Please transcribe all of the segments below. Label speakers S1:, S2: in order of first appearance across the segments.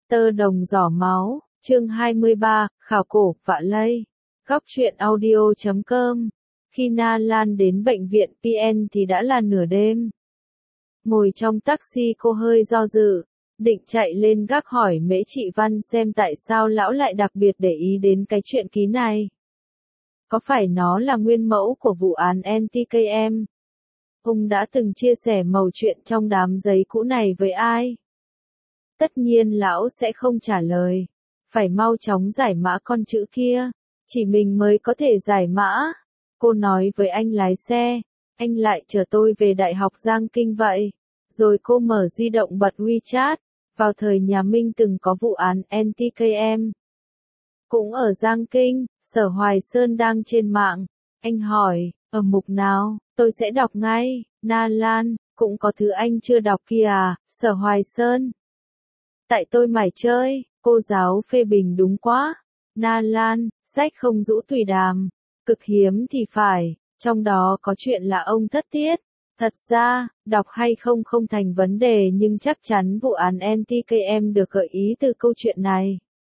S1: Tơ đồng giỏ máu, chương 23, khảo cổ, vạ lây. Góc truyện audio.com. Khi Na Lan đến bệnh viện PN thì đã là nửa đêm. Ngồi trong taxi cô hơi do dự, định chạy lên gác hỏi Mễ Trị Văn xem tại sao lão lại đặc biệt để ý đến cái chuyện ký này. Có phải nó là nguyên mẫu của vụ án NTKM? Ông đã từng chia sẻ mẩu chuyện trong đám giấy cũ này với ai? Tất nhiên lão sẽ không trả lời. Phải mau chóng giải mã con chữ kia. Chỉ mình mới có thể giải mã. Cô nói với anh lái xe. Anh lại chở tôi về Đại học Giang Kinh vậy. Rồi cô mở di động bật WeChat. Vào thời nhà Minh từng có vụ án NTKM. Cũng ở Giang Kinh, Sở Hoài Sơn đang trên mạng. Anh hỏi, ở mục nào, tôi sẽ đọc ngay. Na Lan, cũng có thứ anh chưa đọc kia à, Sở Hoài Sơn. Tại tôi mải chơi, cô giáo phê bình đúng quá. Na Lan, sách không rũ tùy đàm. Cực hiếm thì phải, trong đó có chuyện là ông thất tiết. Thật ra, đọc hay không không thành vấn đề nhưng chắc chắn vụ án NTKM được gợi ý từ câu chuyện này.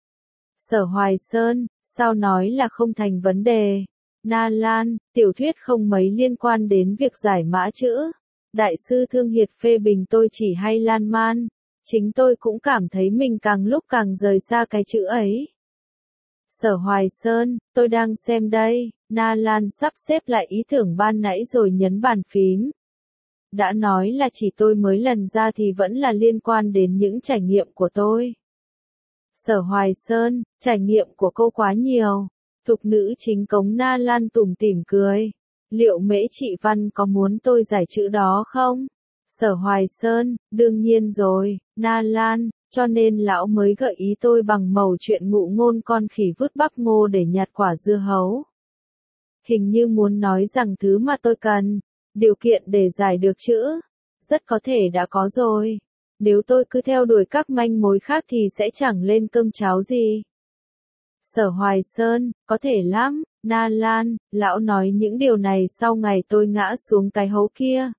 S1: Sở Hoài Sơn, sao nói là không thành vấn đề? Na Lan, tiểu thuyết không mấy liên quan đến việc giải mã chữ. Đại sư Thương Hiệt phê bình tôi chỉ hay lan man. Chính tôi cũng cảm thấy mình càng lúc càng rời xa cái chữ ấy. Sở Hoài Sơn, tôi đang xem đây. Na Lan sắp xếp lại ý tưởng ban nãy rồi nhấn bàn phím. Đã nói là chỉ tôi mới lần ra thì vẫn là liên quan đến những trải nghiệm của tôi. Sở Hoài Sơn, trải nghiệm của cô quá nhiều. Thục nữ chính cống Na Lan tủm tỉm cười. Liệu Mễ Trị Văn có muốn tôi giải chữ đó không? Sở Hoài Sơn, đương nhiên rồi, Na Lan, cho nên lão mới gợi ý tôi bằng mẩu chuyện ngụ ngôn con khỉ vứt bắp ngô để nhặt quả dưa hấu. Hình như muốn nói rằng thứ mà tôi cần, điều kiện để giải được chữ, rất có thể đã có rồi. Nếu tôi cứ theo đuổi các manh mối khác thì sẽ chẳng lên cơm cháo gì. Sở Hoài Sơn, có thể lắm, Na Lan, lão nói những điều này sau ngày tôi ngã xuống cái hố kia.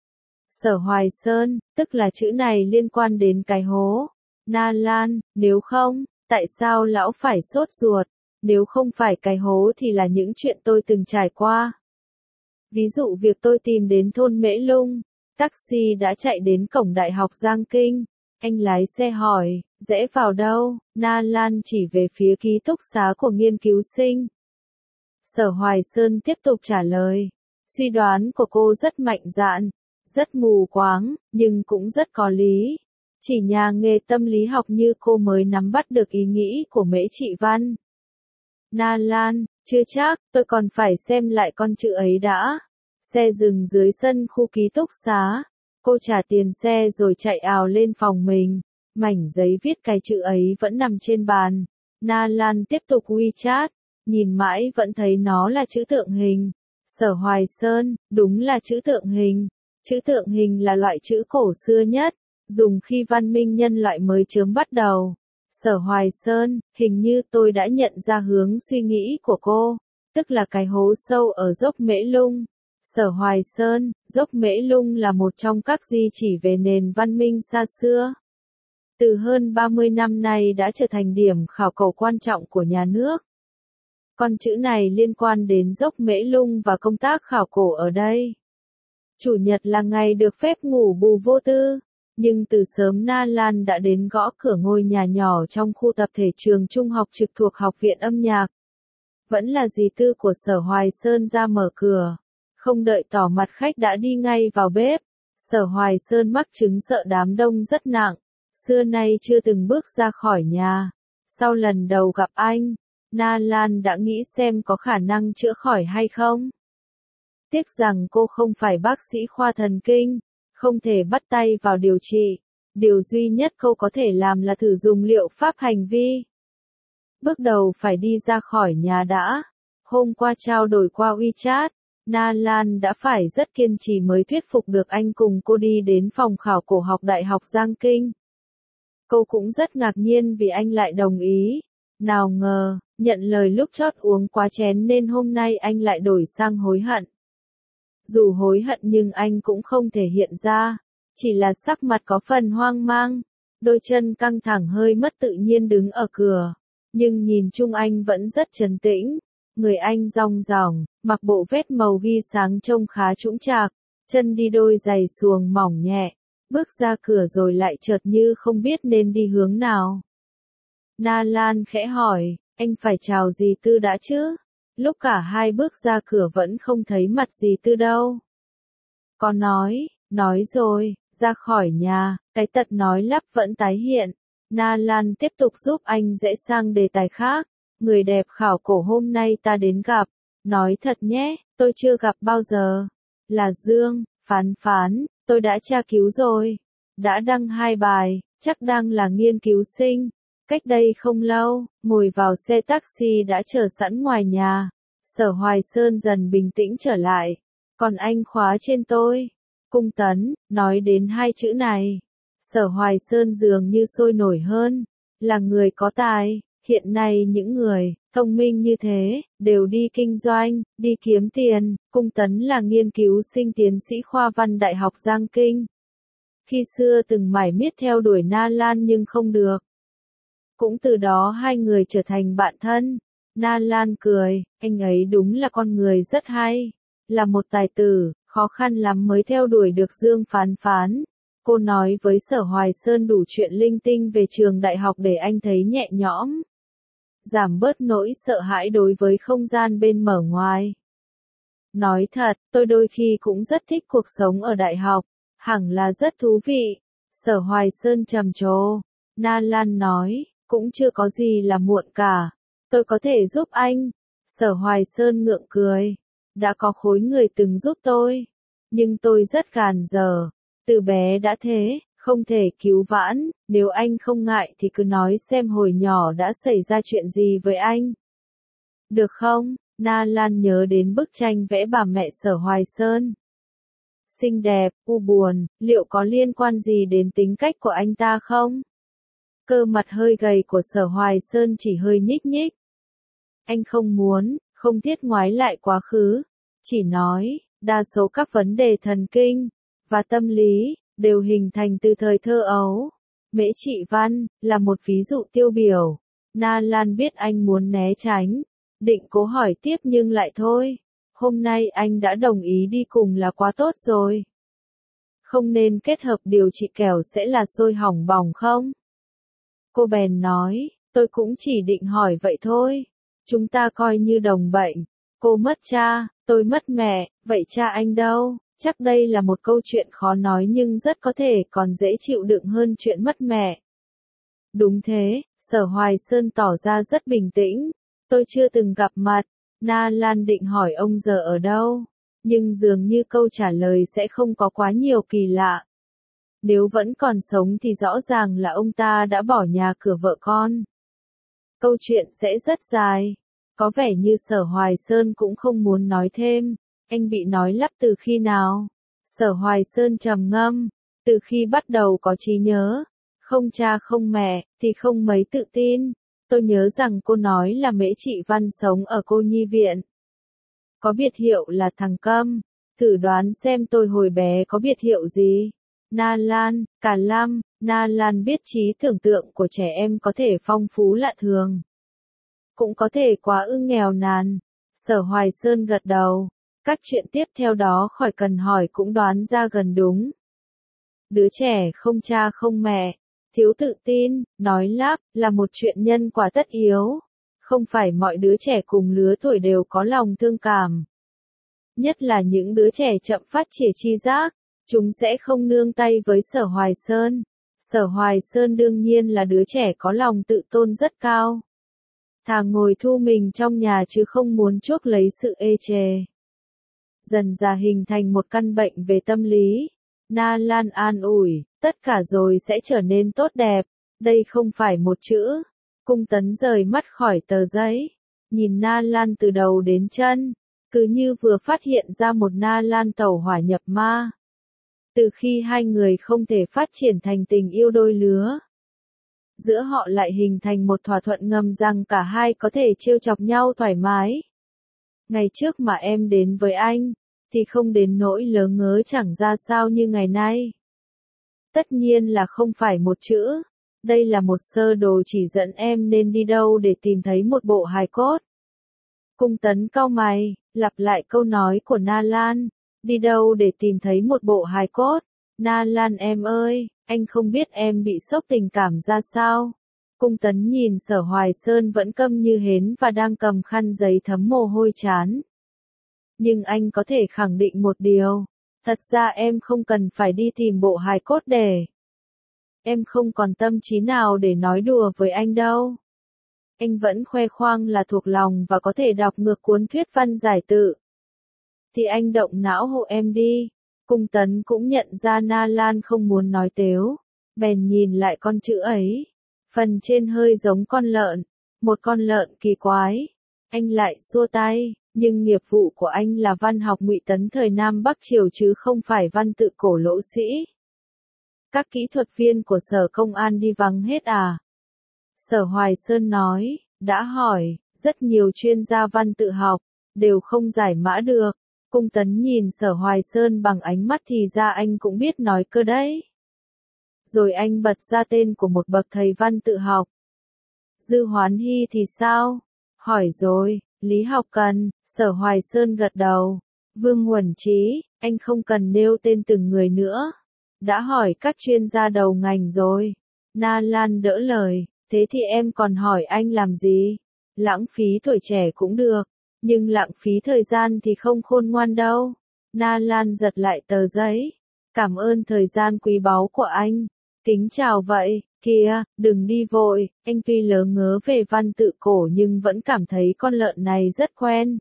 S1: Sở Hoài Sơn, tức là chữ này liên quan đến cái hố. Na Lan, nếu không, tại sao lão phải sốt ruột? Nếu không phải cái hố thì là những chuyện tôi từng trải qua. Ví dụ việc tôi tìm đến thôn Mễ Lung, taxi đã chạy đến cổng Đại học Giang Kinh. Anh lái xe hỏi, rẽ vào đâu? Na Lan chỉ về phía ký túc xá của nghiên cứu sinh. Sở Hoài Sơn tiếp tục trả lời. Suy đoán của cô rất mạnh dạn, rất mù quáng, nhưng cũng rất có lý. Chỉ nhà nghề tâm lý học như cô mới nắm bắt được ý nghĩ của Mễ Trị Văn. Na Lan, chưa chắc, tôi còn phải xem lại con chữ ấy đã. Xe dừng dưới sân khu ký túc xá. Cô trả tiền xe rồi chạy ào lên phòng mình. Mảnh giấy viết cái chữ ấy vẫn nằm trên bàn. Na Lan tiếp tục WeChat. Nhìn mãi vẫn thấy nó là chữ tượng hình. Sở Hoài Sơn, đúng là chữ tượng hình. Chữ tượng hình là loại chữ cổ xưa nhất, dùng khi văn minh nhân loại mới chớm bắt đầu. Sở Hoài Sơn, hình như tôi đã nhận ra hướng suy nghĩ của cô, tức là cái hố sâu ở dốc Mễ Lung. Sở Hoài Sơn, dốc Mễ Lung là một trong các di chỉ về nền văn minh xa xưa. Từ hơn 30 năm nay đã trở thành điểm khảo cổ quan trọng của nhà nước. Con chữ này liên quan đến dốc Mễ Lung và công tác khảo cổ ở đây. Chủ nhật là ngày được phép ngủ bù vô tư, nhưng từ sớm Na Lan đã đến gõ cửa ngôi nhà nhỏ trong khu tập thể trường trung học trực thuộc Học viện âm nhạc. Vẫn là dì Tư của Sở Hoài Sơn ra mở cửa. Không đợi tỏ mặt khách đã đi ngay vào bếp. Sở Hoài Sơn mắc chứng sợ đám đông rất nặng. Xưa nay chưa từng bước ra khỏi nhà. Sau lần đầu gặp anh, Na Lan đã nghĩ xem có khả năng chữa khỏi hay không. Tiếc rằng cô không phải bác sĩ khoa thần kinh, không thể bắt tay vào điều trị. Điều duy nhất cô có thể làm là thử dùng liệu pháp hành vi. Bước đầu phải đi ra khỏi nhà đã. Hôm qua trao đổi qua WeChat, Na Lan đã phải rất kiên trì mới thuyết phục được anh cùng cô đi đến phòng khảo cổ học Đại học Giang Kinh. Cô cũng rất ngạc nhiên vì anh lại đồng ý. Nào ngờ, nhận lời lúc chót uống quá chén nên hôm nay anh lại đổi sang hối hận. Dù hối hận nhưng anh cũng không thể hiện ra, chỉ là sắc mặt có phần hoang mang. đôi chân căng thẳng hơi mất tự nhiên đứng ở cửa, nhưng nhìn chung anh vẫn rất trấn tĩnh, người anh rong ròng, mặc bộ vest màu ghi sáng trông khá chững chạc, chân đi đôi giày xuồng mỏng nhẹ, bước ra cửa rồi lại chợt như không biết nên đi hướng nào. Na Lan khẽ hỏi, anh phải chào dì Tư đã chứ? Lúc cả hai bước ra cửa vẫn không thấy mặt dì Tư đâu. Có nói rồi, ra khỏi nhà, cái tật nói lắp vẫn tái hiện. Na Lan tiếp tục giúp anh rẽ sang đề tài khác. Người đẹp khảo cổ hôm nay ta đến gặp. Nói thật nhé, tôi chưa gặp bao giờ. Là Dương, Phán, tôi đã tra cứu rồi. Đã đăng 2 bài, chắc đang là nghiên cứu sinh. Cách đây không lâu, ngồi vào xe taxi đã chờ sẵn ngoài nhà. Sở Hoài Sơn dần bình tĩnh trở lại. Còn anh khóa trên tôi. Cung Tấn, nói đến 2 chữ này. Sở Hoài Sơn dường như sôi nổi hơn. Là người có tài, hiện nay những người thông minh như thế, đều đi kinh doanh, đi kiếm tiền. Cung Tấn là nghiên cứu sinh tiến sĩ khoa văn Đại học Giang Kinh. Khi xưa từng mải miết theo đuổi Na Lan nhưng không được. Cũng từ đó hai người trở thành bạn thân. Na Lan cười, anh ấy đúng là con người rất hay. Là một tài tử, khó khăn lắm mới theo đuổi được Dương Phán. Cô nói với Sở Hoài Sơn đủ chuyện linh tinh về trường đại học để anh thấy nhẹ nhõm. Giảm bớt nỗi sợ hãi đối với không gian bên mở ngoài. Nói thật, tôi đôi khi cũng rất thích cuộc sống ở đại học. Hẳn là rất thú vị. Sở Hoài Sơn trầm trồ. Na Lan nói, cũng chưa có gì là muộn cả. Tôi có thể giúp anh. Sở Hoài Sơn ngượng cười. Đã có khối người từng giúp tôi. Nhưng tôi rất gàn dở. Từ bé đã thế, không thể cứu vãn. Nếu anh không ngại thì cứ nói xem hồi nhỏ đã xảy ra chuyện gì với anh. Được không? Na Lan nhớ đến bức tranh vẽ bà mẹ Sở Hoài Sơn. Xinh đẹp, u buồn, liệu có liên quan gì đến tính cách của anh ta không? Cơ mặt hơi gầy của Sở Hoài Sơn chỉ hơi nhích nhích. Anh không thiết ngoái lại quá khứ. Chỉ nói, đa số các vấn đề thần kinh và tâm lý đều hình thành từ thời thơ ấu. Mễ Trị Văn là một ví dụ tiêu biểu. Na Lan biết anh muốn né tránh, định cố hỏi tiếp nhưng lại thôi. Hôm nay anh đã đồng ý đi cùng là quá tốt rồi. Không nên kết hợp điều trị kẻo sẽ là sôi hỏng bỏng không? Cô bèn nói, tôi cũng chỉ định hỏi vậy thôi. Chúng ta coi như đồng bệnh. Cô mất cha, tôi mất mẹ, vậy cha anh đâu? Chắc đây là một câu chuyện khó nói nhưng rất có thể còn dễ chịu đựng hơn chuyện mất mẹ. Đúng thế, Sở Hoài Sơn tỏ ra rất bình tĩnh. Tôi chưa từng gặp mặt. Na Lan định hỏi ông giờ ở đâu, nhưng dường như câu trả lời sẽ không có quá nhiều kỳ lạ. Nếu vẫn còn sống thì rõ ràng là ông ta đã bỏ nhà cửa vợ con. Câu chuyện sẽ rất dài. Có vẻ như Sở Hoài Sơn cũng không muốn nói thêm. Anh bị nói lắp từ khi nào? Sở Hoài Sơn trầm ngâm. Từ khi bắt đầu có trí nhớ. Không cha không mẹ, thì không mấy tự tin. Tôi nhớ rằng cô nói là Mễ Trị Văn sống ở cô nhi viện. Có biệt hiệu là thằng câm. Thử đoán xem tôi hồi bé có biệt hiệu gì? Na Lan, Cả Lam. Na Lan biết trí tưởng tượng của trẻ em có thể phong phú lạ thường. Cũng có thể quá ư nghèo nàn. Sở Hoài Sơn gật đầu. Các chuyện tiếp theo đó khỏi cần hỏi cũng đoán ra gần đúng. Đứa trẻ không cha không mẹ, thiếu tự tin, nói lắp, là một chuyện nhân quả tất yếu. Không phải mọi đứa trẻ cùng lứa tuổi đều có lòng thương cảm. Nhất là những đứa trẻ chậm phát triển tri giác, chúng sẽ không nương tay với Sở Hoài Sơn. Sở Hoài Sơn đương nhiên là đứa trẻ có lòng tự tôn rất cao. Thà ngồi thu mình trong nhà chứ không muốn chuốc lấy sự ê chề. Dần dà hình thành một căn bệnh về tâm lý. Na Lan an ủi, tất cả rồi sẽ trở nên tốt đẹp. Đây không phải một chữ. Cung Tấn rời mắt khỏi tờ giấy. Nhìn Na Lan từ đầu đến chân. Cứ như vừa phát hiện ra một Na Lan tẩu hỏa nhập ma. Từ khi hai người không thể phát triển thành tình yêu đôi lứa. Giữa họ lại hình thành một thỏa thuận ngầm rằng cả hai có thể trêu chọc nhau thoải mái. Ngày trước mà em đến với anh, thì không đến nỗi lớ ngớ chẳng ra sao như ngày nay. Tất nhiên là không phải một chữ, Đây là một sơ đồ chỉ dẫn em nên đi đâu để tìm thấy một bộ hài cốt. Cung Tấn cau mày, lặp lại câu nói của Na Lan. Đi đâu để tìm thấy một bộ hài cốt? Na Lan em ơi, anh không biết em bị sốc tình cảm ra sao. Cung Tấn nhìn Sở Hoài Sơn vẫn câm như hến và đang cầm khăn giấy thấm mồ hôi trán. Nhưng anh có thể khẳng định một điều. Thật ra em không cần phải đi tìm bộ hài cốt để. Em không còn tâm trí nào để nói đùa với anh đâu. Anh vẫn khoe khoang là thuộc lòng và có thể đọc ngược cuốn thuyết văn giải tự. Thì anh động não hộ em đi. Cung Tấn cũng nhận ra Na Lan không muốn nói tếu. Bèn nhìn lại con chữ ấy. Phần trên hơi giống con lợn. Một con lợn kỳ quái. Anh lại xua tay. Nhưng nghiệp vụ của anh là văn học Ngụy Tấn thời Nam Bắc Triều chứ không phải văn tự cổ Lỗ Sĩ. Các kỹ thuật viên của Sở Công an đi vắng hết à? Sở Hoài Sơn nói, đã hỏi, rất nhiều chuyên gia văn tự học, đều không giải mã được. Cung Tấn nhìn Sở Hoài Sơn bằng ánh mắt thì ra anh cũng biết nói cơ đấy. Rồi anh bật ra tên của một bậc thầy văn tự học. Dư Hoán Hy thì sao? Hỏi rồi, lý học cần, Sở Hoài Sơn gật đầu. Vương Huẩn Trí, anh không cần nêu tên từng người nữa. Đã hỏi các chuyên gia đầu ngành rồi. Na Lan đỡ lời, thế thì em còn hỏi anh làm gì? Lãng phí tuổi trẻ cũng được, nhưng lãng phí thời gian thì không khôn ngoan đâu. Na Lan giật lại tờ giấy. Cảm ơn thời gian quý báu của anh. Kính chào vậy, kìa, đừng đi vội, anh tuy lớ ngớ về văn tự cổ nhưng vẫn cảm thấy con lợn này rất quen.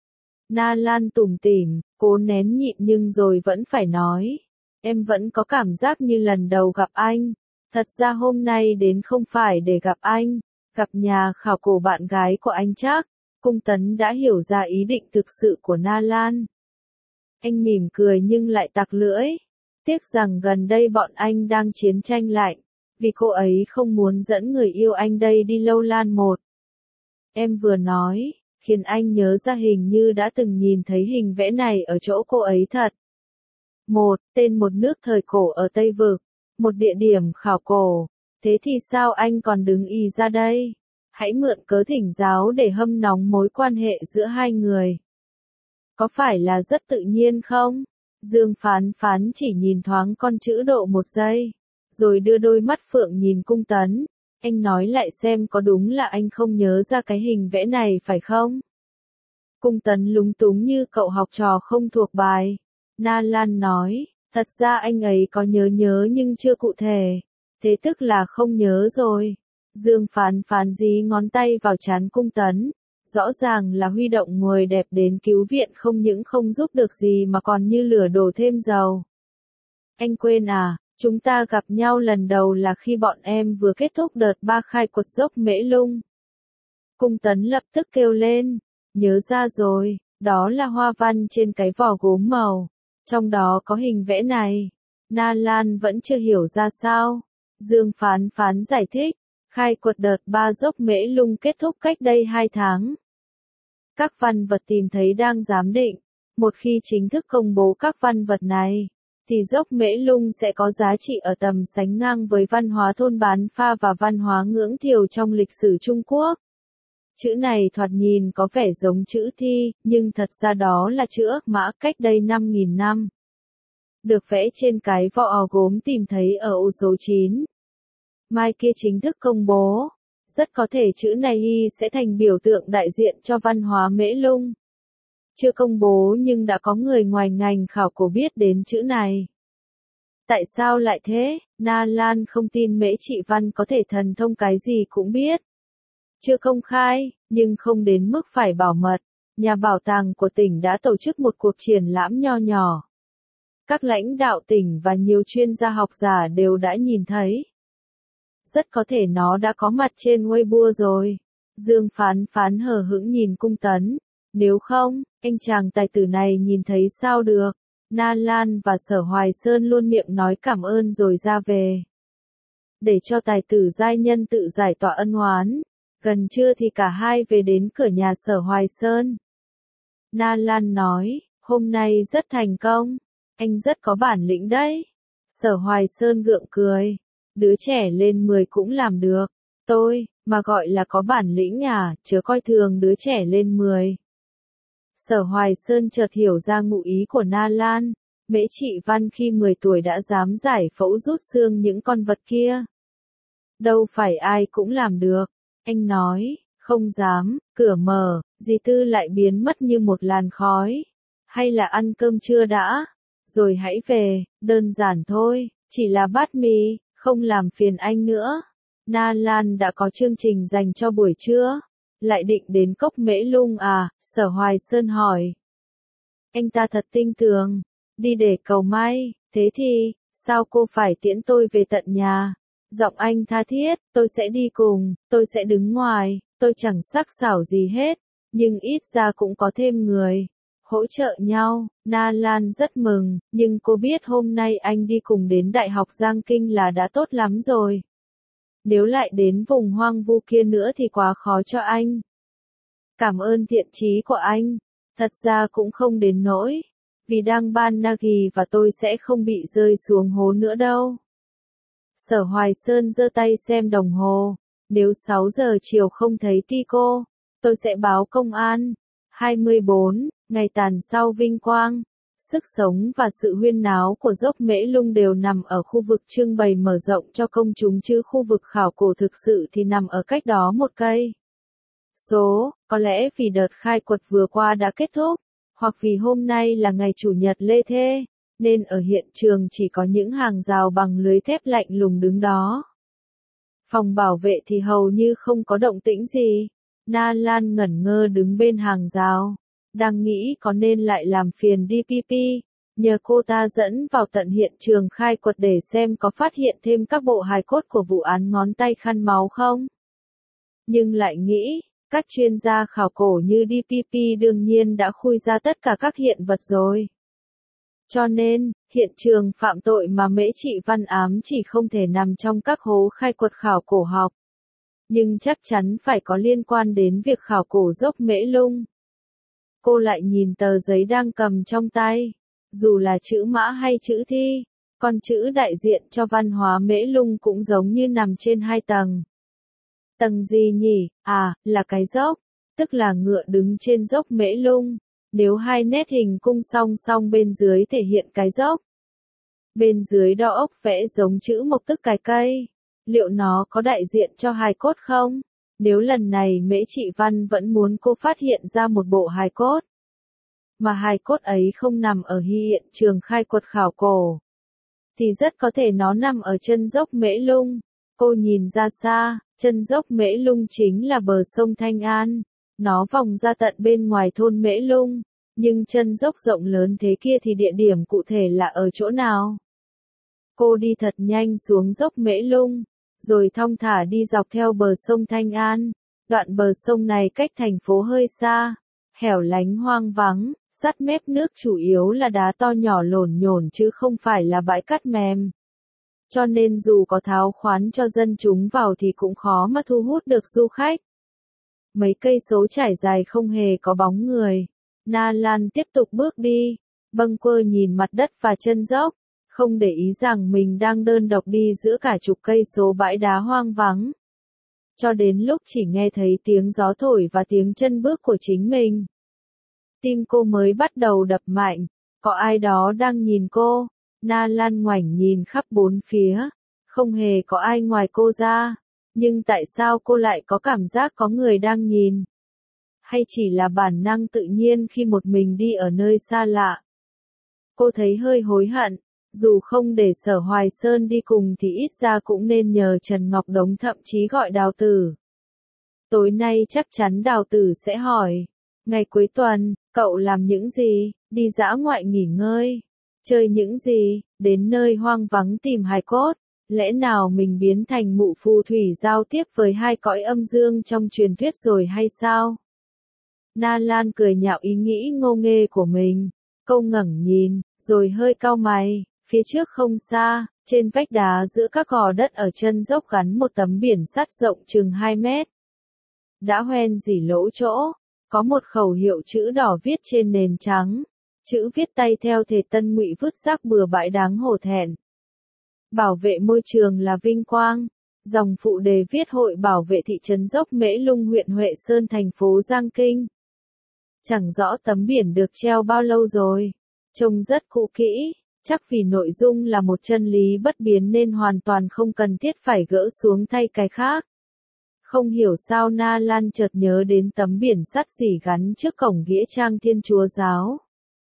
S1: Na Lan tủm tỉm, cố nén nhịn nhưng rồi vẫn phải nói. Em vẫn có cảm giác như lần đầu gặp anh. Thật ra hôm nay đến không phải để gặp anh, gặp nhà khảo cổ bạn gái của anh chắc. Cung Tấn đã hiểu ra ý định thực sự của Na Lan. Anh mỉm cười nhưng lại tặc lưỡi. Tiếc rằng gần đây bọn anh đang chiến tranh lạnh, vì cô ấy không muốn dẫn người yêu anh đây đi Lâu Lan một. Em vừa nói, khiến anh nhớ ra hình như đã từng nhìn thấy hình vẽ này ở chỗ cô ấy thật. Tên một nước thời cổ ở Tây Vực, một địa điểm khảo cổ. Thế thì sao anh còn đứng ì ra đây? Hãy mượn cớ thỉnh giáo để hâm nóng mối quan hệ giữa hai người. Có phải là rất tự nhiên không? Dương Phán Phán chỉ nhìn thoáng con chữ độ một giây, rồi đưa đôi mắt phượng nhìn Cung Tấn. Anh nói lại xem có đúng là anh không nhớ ra cái hình vẽ này phải không? Cung Tấn lúng túng như cậu học trò không thuộc bài. Na Lan nói, thật ra anh ấy có nhớ nhưng chưa cụ thể. Thế tức là không nhớ rồi. Dương Phán Phán dí ngón tay vào trán Cung Tấn. Rõ ràng là huy động người đẹp đến cứu viện không những không giúp được gì mà còn như lửa đổ thêm dầu. Anh quên à, chúng ta gặp nhau lần đầu là khi bọn em vừa kết thúc đợt 3 khai quật dốc Mễ Lung. Cung Tấn lập tức kêu lên, nhớ ra rồi, đó là hoa văn trên cái vỏ gốm màu, trong đó có hình vẽ này. Na Lan vẫn chưa hiểu ra sao. Dương Phán Phán giải thích. Khai quật đợt 3 dốc Mễ Lung kết thúc cách đây 2 tháng. Các văn vật tìm thấy đang giám định. Một khi chính thức công bố các văn vật này, thì dốc Mễ Lung sẽ có giá trị ở tầm sánh ngang với văn hóa thôn bán pha và văn hóa ngưỡng thiều trong lịch sử Trung Quốc. Chữ này thoạt nhìn có vẻ giống chữ thi, nhưng thật ra đó là chữ ước mã cách đây 5.000 năm. Được vẽ trên cái vỏ gốm tìm thấy ở ô số 9. Mai kia chính thức công bố, rất có thể chữ này sẽ thành biểu tượng đại diện cho văn hóa Mễ Lung. Chưa công bố nhưng đã có người ngoài ngành khảo cổ biết đến chữ này. Tại sao lại thế? Na Lan không tin Mễ Trị Văn có thể thần thông cái gì cũng biết. Chưa công khai, nhưng không đến mức phải bảo mật. Nhà bảo tàng của tỉnh đã tổ chức một cuộc triển lãm nho nhỏ. Các lãnh đạo tỉnh và nhiều chuyên gia học giả đều đã nhìn thấy. Rất có thể nó đã có mặt trên Weibo rồi. Dương Phán Phán hờ hững nhìn Cung Tấn. Nếu không, anh chàng tài tử này nhìn thấy sao được. Na Lan và Sở Hoài Sơn luôn miệng nói cảm ơn rồi ra về. Để cho tài tử giai nhân tự giải tỏa ân oán. Gần trưa thì cả hai về đến cửa nhà Sở Hoài Sơn. Na Lan nói, hôm nay rất thành công. Anh rất có bản lĩnh đấy. Sở Hoài Sơn gượng cười. đứa trẻ lên 10 cũng làm được. Tôi, mà gọi là có bản lĩnh à, chớ coi thường đứa trẻ lên 10. Sở Hoài Sơn chợt hiểu ra ngụ ý của Na Lan. Mễ Trị Văn khi 10 tuổi đã dám giải phẫu rút xương những con vật kia. Đâu phải ai cũng làm được. Anh nói, không dám, cửa mở, dì Tư lại biến mất như một làn khói. Hay là ăn cơm trưa đã, rồi hãy về, đơn giản thôi, chỉ là bát mì, không làm phiền anh nữa. Na Lan đã có chương trình dành cho buổi trưa. Lại định đến Cốc Mễ Lung à, Sở Hoài Sơn hỏi. Anh ta thật tinh tường, đi để cầu may, thế thì, sao cô phải tiễn tôi về tận nhà? Giọng anh tha thiết, tôi sẽ đi cùng, tôi sẽ đứng ngoài, tôi chẳng sắc sảo gì hết, nhưng ít ra cũng có thêm người. Hỗ trợ nhau, Na Lan rất mừng, nhưng cô biết hôm nay anh đi cùng đến Đại học Giang Kinh là đã tốt lắm rồi. Nếu lại đến vùng hoang vu kia nữa thì quá khó cho anh. Cảm ơn thiện chí của anh, thật ra cũng không đến nỗi, vì đang ban Nagi và tôi sẽ không bị rơi xuống hố nữa đâu. Sở Hoài Sơn giơ tay xem đồng hồ, nếu 6 giờ chiều không thấy Tico, tôi sẽ báo công an. 24, ngày tàn sau vinh quang, sức sống và sự huyên náo của dốc Mễ Lung đều nằm ở khu vực trưng bày mở rộng cho công chúng chứ khu vực khảo cổ thực sự thì nằm ở cách đó một cây. Có lẽ vì đợt khai quật vừa qua đã kết thúc, hoặc vì hôm nay là ngày Chủ nhật lê thê, nên ở hiện trường chỉ có những hàng rào bằng lưới thép lạnh lùng đứng đó. Phòng bảo vệ thì hầu như không có động tĩnh gì. Na Lan ngẩn ngơ đứng bên hàng rào, đang nghĩ có nên lại làm phiền DPP, nhờ cô ta dẫn vào tận hiện trường khai quật để xem có phát hiện thêm các bộ hài cốt của vụ án ngón tay khăn máu không. Nhưng lại nghĩ, các chuyên gia khảo cổ như DPP đương nhiên đã khui ra tất cả các hiện vật rồi. Cho nên, hiện trường phạm tội mà Mễ Trị Văn ám chỉ không thể nằm trong các hố khai quật khảo cổ học. Nhưng chắc chắn phải có liên quan đến việc khảo cổ dốc Mễ Lung. Cô lại nhìn tờ giấy đang cầm trong tay. Dù là chữ mã hay chữ thi, con chữ đại diện cho văn hóa Mễ Lung cũng giống như nằm trên 2 tầng. Tầng gì nhỉ? À, là cái dốc, tức là ngựa đứng trên dốc Mễ Lung. Nếu hai nét hình cung song song bên dưới thể hiện cái dốc. Bên dưới đo ốc vẽ giống chữ mộc tức cái cây. Liệu nó có đại diện cho hài cốt không? Nếu lần này Mễ Trị Văn vẫn muốn cô phát hiện ra một bộ hài cốt, mà hài cốt ấy không nằm ở hiện trường khai quật khảo cổ, thì rất có thể nó nằm ở chân dốc Mễ Lung. Cô nhìn ra xa, chân dốc Mễ Lung chính là bờ sông Thanh An. Nó vòng ra tận bên ngoài thôn Mễ Lung, nhưng chân dốc rộng lớn thế kia thì địa điểm cụ thể là ở chỗ nào? Cô đi thật nhanh xuống dốc Mễ Lung, rồi thong thả đi dọc theo bờ sông Thanh An. Đoạn bờ sông này cách thành phố hơi xa, hẻo lánh hoang vắng, sát mép nước chủ yếu là đá to nhỏ lổn nhổn chứ không phải là bãi cát mềm. Cho nên dù có tháo khoán cho dân chúng vào thì cũng khó mà thu hút được du khách. Mấy cây số trải dài không hề có bóng người. Na Lan tiếp tục bước đi, bâng quơ nhìn mặt đất và chân dốc, không để ý rằng mình đang đơn độc đi giữa cả chục cây số bãi đá hoang vắng. Cho đến lúc chỉ nghe thấy tiếng gió thổi và tiếng chân bước của chính mình. Tim cô mới bắt đầu đập mạnh, có ai đó đang nhìn cô. Na Lan ngoảnh nhìn khắp bốn phía, không hề có ai ngoài cô ra. Nhưng tại sao cô lại có cảm giác có người đang nhìn? Hay chỉ là bản năng tự nhiên khi một mình đi ở nơi xa lạ? Cô thấy hơi hối hận, dù không để Sở Hoài Sơn đi cùng thì ít ra cũng nên nhờ Trần Ngọc Đống, thậm chí gọi Đào Tử. Tối nay chắc chắn Đào Tử sẽ hỏi, ngày cuối tuần, cậu làm những gì, đi dã ngoại nghỉ ngơi, chơi những gì, đến nơi hoang vắng tìm hài cốt. Lẽ nào mình biến thành mụ phù thủy giao tiếp với hai cõi âm dương trong truyền thuyết rồi hay sao? Na Lan cười nhạo ý nghĩ ngô nghê của mình. Cô ngẩng nhìn, rồi hơi cau mày. Phía trước không xa, trên vách đá giữa các gò đất ở chân dốc gắn một tấm biển sắt rộng chừng 2 mét. Đã hoen rỉ lỗ chỗ, có một khẩu hiệu chữ đỏ viết trên nền trắng. Chữ viết tay theo thể Tân Ngụy vứt rác bừa bãi đáng hổ thẹn. Bảo vệ môi trường là vinh quang. Dòng phụ đề viết Hội bảo vệ thị trấn Dốc Mễ Lung huyện Huệ Sơn thành phố Giang Kinh. Chẳng rõ tấm biển được treo bao lâu rồi. Trông rất cũ kỹ, chắc vì nội dung là một chân lý bất biến nên hoàn toàn không cần thiết phải gỡ xuống thay cái khác. Không hiểu sao Na Lan chợt nhớ đến tấm biển sắt rỉ gắn trước cổng nghĩa trang Thiên Chúa Giáo.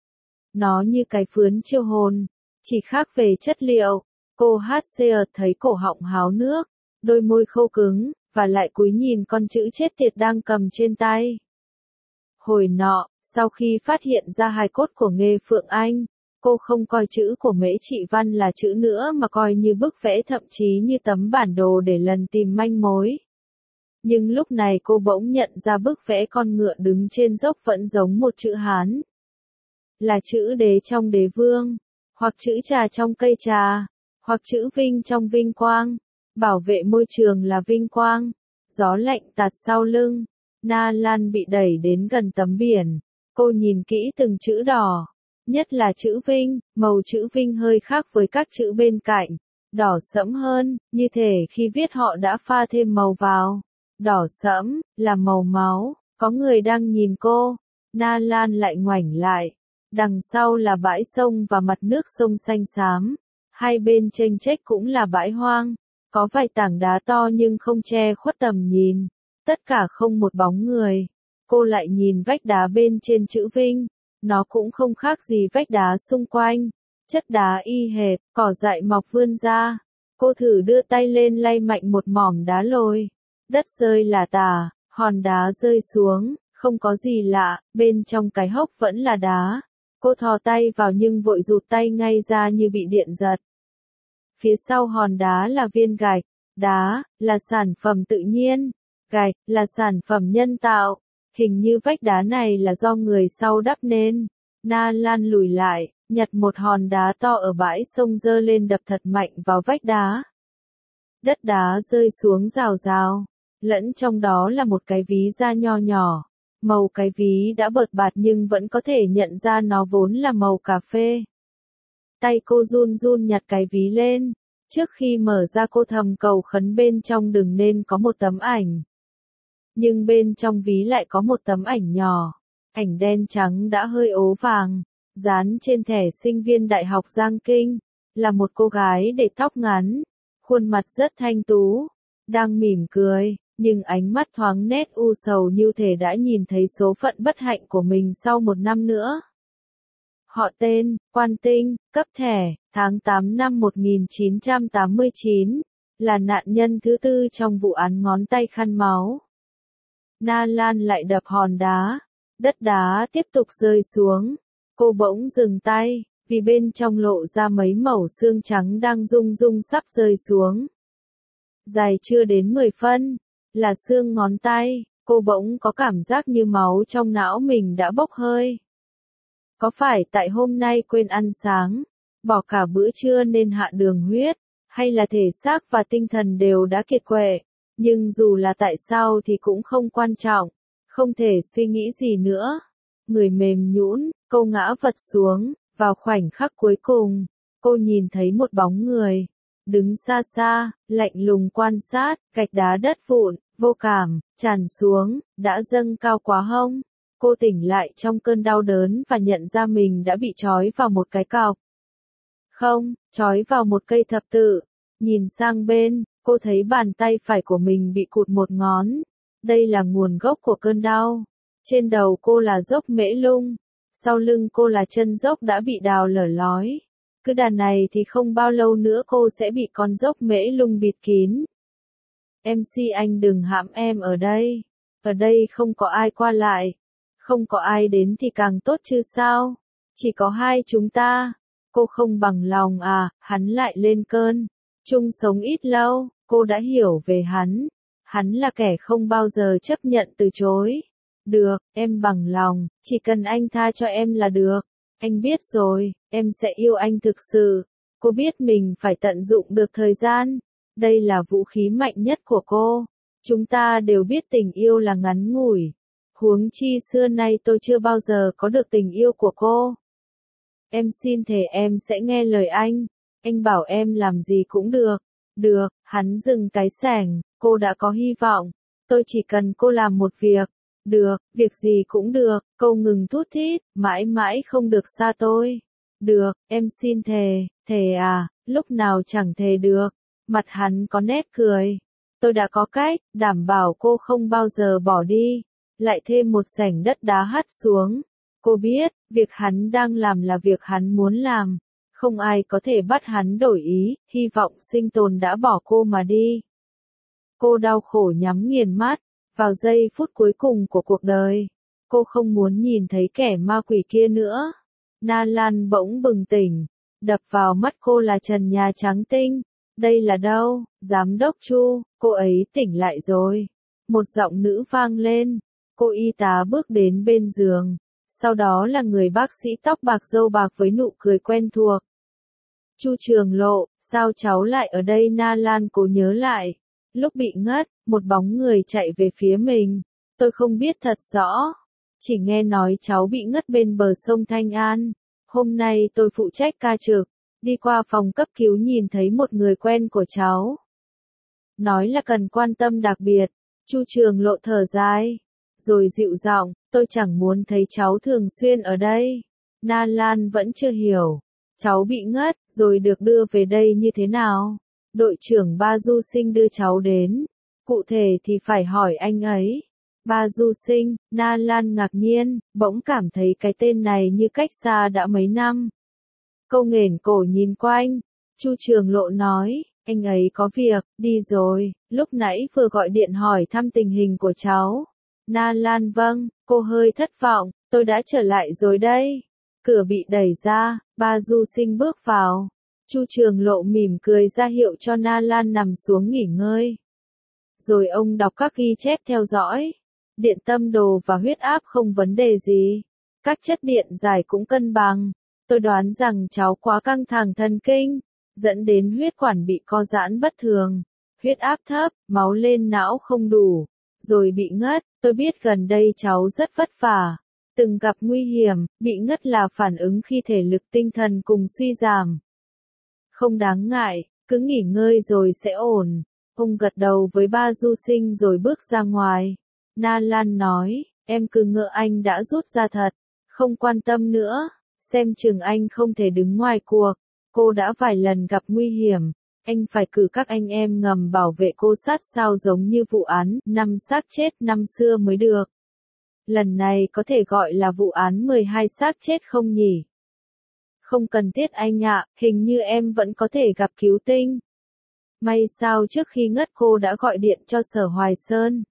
S1: Nó như cái phướn chiêu hồn, chỉ khác về chất liệu. Cô HCR thấy cổ họng háo nước, đôi môi khô cứng, và lại cúi nhìn con chữ chết tiệt đang cầm trên tay. Hồi nọ, sau khi phát hiện ra hài cốt của Nghê Phượng Anh, cô không coi chữ của Mễ Trị Văn là chữ nữa mà coi như bức vẽ, thậm chí như tấm bản đồ để lần tìm manh mối. Nhưng lúc này cô bỗng nhận ra bức vẽ con ngựa đứng trên dốc vẫn giống một chữ Hán. Là chữ đế trong đế vương, hoặc chữ trà trong cây trà, hoặc chữ vinh trong vinh quang. Bảo vệ môi trường là vinh quang. Gió lạnh tạt sau lưng. Na Lan bị đẩy đến gần tấm biển. Cô nhìn kỹ từng chữ đỏ. Nhất là chữ vinh, màu chữ vinh hơi khác với các chữ bên cạnh. Đỏ sẫm hơn, như thể khi viết họ đã pha thêm màu vào. Đỏ sẫm, là màu máu. Có người đang nhìn cô. Na Lan lại ngoảnh lại. Đằng sau là bãi sông và mặt nước sông xanh xám. Hai bên chênh chếch cũng là bãi hoang. Có vài tảng đá to nhưng không che khuất tầm nhìn. Tất cả không một bóng người. Cô lại nhìn vách đá bên trên chữ Vinh. Nó cũng không khác gì vách đá xung quanh. Chất đá y hệt, cỏ dại mọc vươn ra. Cô thử đưa tay lên lay mạnh một mỏm đá lồi. Đất rơi là tả, hòn đá rơi xuống, không có gì lạ, bên trong cái hốc vẫn là đá. Cô thò tay vào nhưng vội rụt tay ngay ra như bị điện giật. Phía sau hòn đá là viên gạch. Đá, là sản phẩm tự nhiên. Gạch, là sản phẩm nhân tạo. Hình như vách đá này là do người sau đắp nên. Na Lan lùi lại, nhặt một hòn đá to ở bãi sông giơ lên đập thật mạnh vào vách đá. Đất đá rơi xuống rào rào. Lẫn trong đó là một cái ví da nho nhỏ. Màu cái ví đã bợt bạt nhưng vẫn có thể nhận ra nó vốn là màu cà phê. Tay cô run run nhặt cái ví lên. Trước khi mở ra cô thầm cầu khấn bên trong đừng nên có một tấm ảnh. Nhưng bên trong ví lại có một tấm ảnh nhỏ. Ảnh đen trắng đã hơi ố vàng. Dán trên thẻ sinh viên Đại học Giang Kinh. Là một cô gái để tóc ngắn. Khuôn mặt rất thanh tú. Đang mỉm cười. Nhưng ánh mắt thoáng nét u sầu như thể đã nhìn thấy số phận bất hạnh của mình sau một năm nữa. Họ tên, Quan Tinh, cấp thẻ, tháng 8 năm 1989, là nạn nhân thứ tư trong vụ án ngón tay khăn máu. Na Lan lại đập hòn đá, đất đá tiếp tục rơi xuống. Cô bỗng dừng tay, vì bên trong lộ ra mấy mẩu xương trắng đang rung rung sắp rơi xuống. Dài chưa đến 10 phân. Là xương ngón tay, cô bỗng có cảm giác như máu trong não mình đã bốc hơi. Có phải tại hôm nay quên ăn sáng, bỏ cả bữa trưa nên hạ đường huyết, hay là thể xác và tinh thần đều đã kiệt quệ, nhưng dù là tại sao thì cũng không quan trọng, không thể suy nghĩ gì nữa. Người mềm nhũn, cô ngã vật xuống, vào khoảnh khắc cuối cùng, cô nhìn thấy một bóng người. Đứng xa xa, lạnh lùng quan sát, gạch đá đất vụn, vô cảm, tràn xuống, đã dâng cao quá hông. Cô tỉnh lại trong cơn đau đớn và nhận ra mình đã bị trói vào một cái cọc. Không, trói vào một cây thập tự. Nhìn sang bên, cô thấy bàn tay phải của mình bị cụt một ngón. Đây là nguồn gốc của cơn đau. Trên đầu cô là dốc Mễ Lung. Sau lưng cô là chân dốc đã bị đào lở lói. Cứ đà này thì không bao lâu nữa cô sẽ bị con dốc Mễ Lung bịt kín. MC anh đừng hãm em ở đây. Ở đây không có ai qua lại. Không có ai đến thì càng tốt chứ sao. Chỉ có hai chúng ta. Cô không bằng lòng à, hắn lại lên cơn. Chung sống ít lâu, cô đã hiểu về hắn. Hắn là kẻ không bao giờ chấp nhận từ chối. Được, em bằng lòng, chỉ cần anh tha cho em là được. Anh biết rồi, em sẽ yêu anh thực sự. Cô biết mình phải tận dụng được thời gian. Đây là vũ khí mạnh nhất của cô. Chúng ta đều biết tình yêu là ngắn ngủi. Huống chi xưa nay tôi chưa bao giờ có được tình yêu của cô. Em xin thề em sẽ nghe lời anh. Anh bảo em làm gì cũng được. Được, hắn dừng cái sẻng, cô đã có hy vọng. Tôi chỉ cần cô làm một việc. Được, việc gì cũng được, cô ngừng thút thít, mãi mãi không được xa tôi. Được, em xin thề, thề à, lúc nào chẳng thề được. Mặt hắn có nét cười. Tôi đã có cách, đảm bảo cô không bao giờ bỏ đi. Lại thêm một sảnh đất đá hắt xuống. Cô biết, việc hắn đang làm là việc hắn muốn làm. Không ai có thể bắt hắn đổi ý, hy vọng sinh tồn đã bỏ cô mà đi. Cô đau khổ nhắm nghiền mắt, vào giây phút cuối cùng của cuộc đời. Cô không muốn nhìn thấy kẻ ma quỷ kia nữa. Na Lan bỗng bừng tỉnh, đập vào mắt cô là trần nhà trắng tinh. Đây là đâu, giám đốc Chu, cô ấy tỉnh lại rồi. Một giọng nữ vang lên, cô y tá bước đến bên giường. Sau đó là người bác sĩ tóc bạc râu bạc với nụ cười quen thuộc. Chu Trường Lộ, sao cháu lại ở đây? Na Lan cố nhớ lại. Lúc bị ngất, một bóng người chạy về phía mình. Tôi không biết thật rõ. Chỉ nghe nói cháu bị ngất bên bờ sông Thanh An. Hôm nay tôi phụ trách ca trực. Đi qua phòng cấp cứu nhìn thấy một người quen của cháu. Nói là cần quan tâm đặc biệt. Chu Trường Lộ thở dài. Rồi dịu giọng, tôi chẳng muốn thấy cháu thường xuyên ở đây. Na Lan vẫn chưa hiểu. Cháu bị ngất, rồi được đưa về đây như thế nào? Đội trưởng Ba Du Sinh đưa cháu đến. Cụ thể thì phải hỏi anh ấy. Ba Du Sinh, Na Lan ngạc nhiên, bỗng cảm thấy cái tên này như cách xa đã mấy năm. Cô nghển cổ nhìn quanh. Chu Trường Lộ nói, anh ấy có việc, đi rồi, lúc nãy vừa gọi điện hỏi thăm tình hình của cháu. Na Lan vâng, cô hơi thất vọng, tôi đã trở lại rồi đây. Cửa bị đẩy ra, Ba Du Sinh bước vào. Chu Trường Lộ mỉm cười ra hiệu cho Na Lan nằm xuống nghỉ ngơi. Rồi ông đọc các ghi chép theo dõi. Điện tâm đồ và huyết áp không vấn đề gì. Các chất điện giải cũng cân bằng. Tôi đoán rằng cháu quá căng thẳng thần kinh, dẫn đến huyết quản bị co giãn bất thường. Huyết áp thấp, máu lên não không đủ. Rồi bị ngất, tôi biết gần đây cháu rất vất vả. Từng gặp nguy hiểm, bị ngất là phản ứng khi thể lực tinh thần cùng suy giảm. Không đáng ngại, cứ nghỉ ngơi rồi sẽ ổn. Ông gật đầu với Ba Du Sinh rồi bước ra ngoài. Na Lan nói, em cứ ngỡ anh đã rút ra thật, không quan tâm nữa, xem chừng anh không thể đứng ngoài cuộc. Cô đã vài lần gặp nguy hiểm, anh phải cử các anh em ngầm bảo vệ cô sát sao giống như vụ án 5 xác chết năm xưa mới được. Lần này có thể gọi là vụ án 12 xác chết không nhỉ? Không cần thiết anh ạ, hình như em vẫn có thể gặp cứu tinh. May sao trước khi ngất cô đã gọi điện cho Sở Hoài Sơn.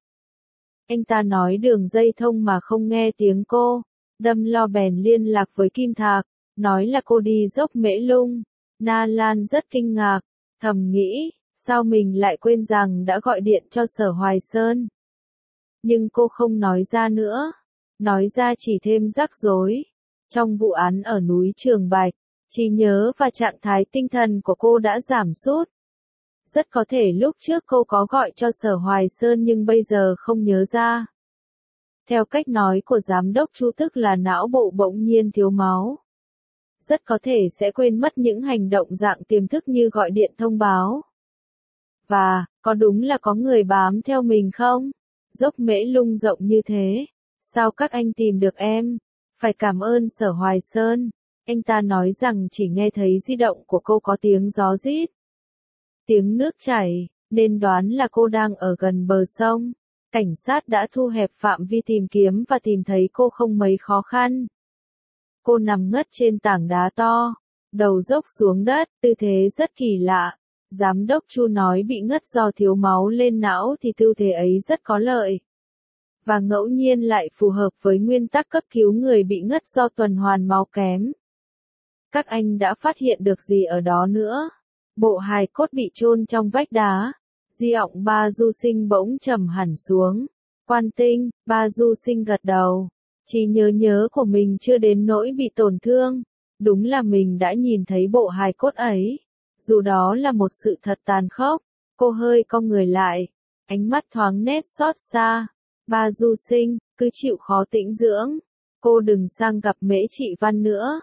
S1: Anh ta nói đường dây thông mà không nghe tiếng cô. Đâm lo bèn liên lạc với Kim Thạc, nói là cô đi dốc Mễ Lung. Na Lan rất kinh ngạc, thầm nghĩ, sao mình lại quên rằng đã gọi điện cho Sở Hoài Sơn. Nhưng cô không nói ra nữa, nói ra chỉ thêm rắc rối. Trong vụ án ở núi Trường Bạch, trí nhớ và trạng thái tinh thần của cô đã giảm sút. Rất có thể lúc trước cô có gọi cho Sở Hoài Sơn nhưng bây giờ không nhớ ra. Theo cách nói của giám đốc Chu tức là não bộ bỗng nhiên thiếu máu. Rất có thể sẽ quên mất những hành động dạng tiềm thức như gọi điện thông báo. Và, có đúng là có người bám theo mình không? Dốc Mễ Lung rộng như thế. Sao các anh tìm được em? Phải cảm ơn Sở Hoài Sơn. Anh ta nói rằng chỉ nghe thấy di động của cô có tiếng gió rít. Tiếng nước chảy, nên đoán là cô đang ở gần bờ sông. Cảnh sát đã thu hẹp phạm vi tìm kiếm và tìm thấy cô không mấy khó khăn. Cô nằm ngất trên tảng đá to, đầu dốc xuống đất, tư thế rất kỳ lạ. Giám đốc Chu nói bị ngất do thiếu máu lên não thì tư thế ấy rất có lợi. Và ngẫu nhiên lại phù hợp với nguyên tắc cấp cứu người bị ngất do tuần hoàn máu kém. Các anh đã phát hiện được gì ở đó nữa? Bộ hài cốt bị chôn trong vách đá. Di ọng Ba Du Sinh bỗng trầm hẳn xuống. Quan Tinh, Ba Du Sinh gật đầu. Trí nhớ của mình chưa đến nỗi bị tổn thương. Đúng là mình đã nhìn thấy bộ hài cốt ấy. Dù đó là một sự thật tàn khốc. Cô hơi cong người lại. Ánh mắt thoáng nét xót xa. Ba Du Sinh, cứ chịu khó tĩnh dưỡng. Cô đừng sang gặp Mễ Trị Văn nữa.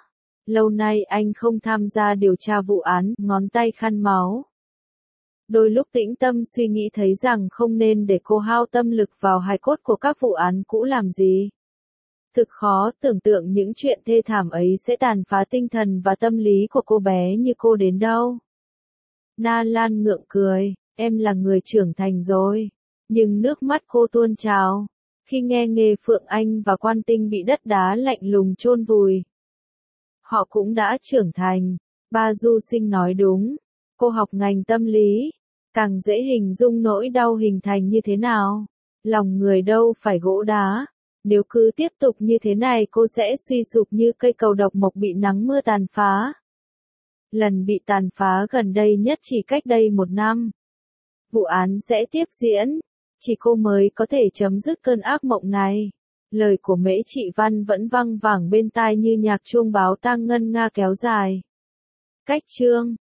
S1: Lâu nay anh không tham gia điều tra vụ án, ngón tay khăn máu. Đôi lúc tĩnh tâm suy nghĩ thấy rằng không nên để cô hao tâm lực vào hài cốt của các vụ án cũ làm gì. Thực khó tưởng tượng những chuyện thê thảm ấy sẽ tàn phá tinh thần và tâm lý của cô bé như cô đến đâu. Na Lan ngượng cười, em là người trưởng thành rồi. Nhưng nước mắt cô tuôn trào, khi nghe nghề Phượng Anh và Quan Tinh bị đất đá lạnh lùng chôn vùi. Họ cũng đã trưởng thành, ba Du Sinh nói đúng, cô học ngành tâm lý, càng dễ hình dung nỗi đau hình thành như thế nào. Lòng người đâu phải gỗ đá, nếu cứ tiếp tục như thế này cô sẽ suy sụp như cây cầu độc mộc bị nắng mưa tàn phá. Lần bị tàn phá gần đây nhất chỉ cách đây 1 năm. Vụ án sẽ tiếp diễn, chỉ cô mới có thể chấm dứt cơn ác mộng này. Lời của Mễ Trị Văn vẫn văng vẳng bên tai như nhạc chuông báo tang ngân nga kéo dài. Cách chương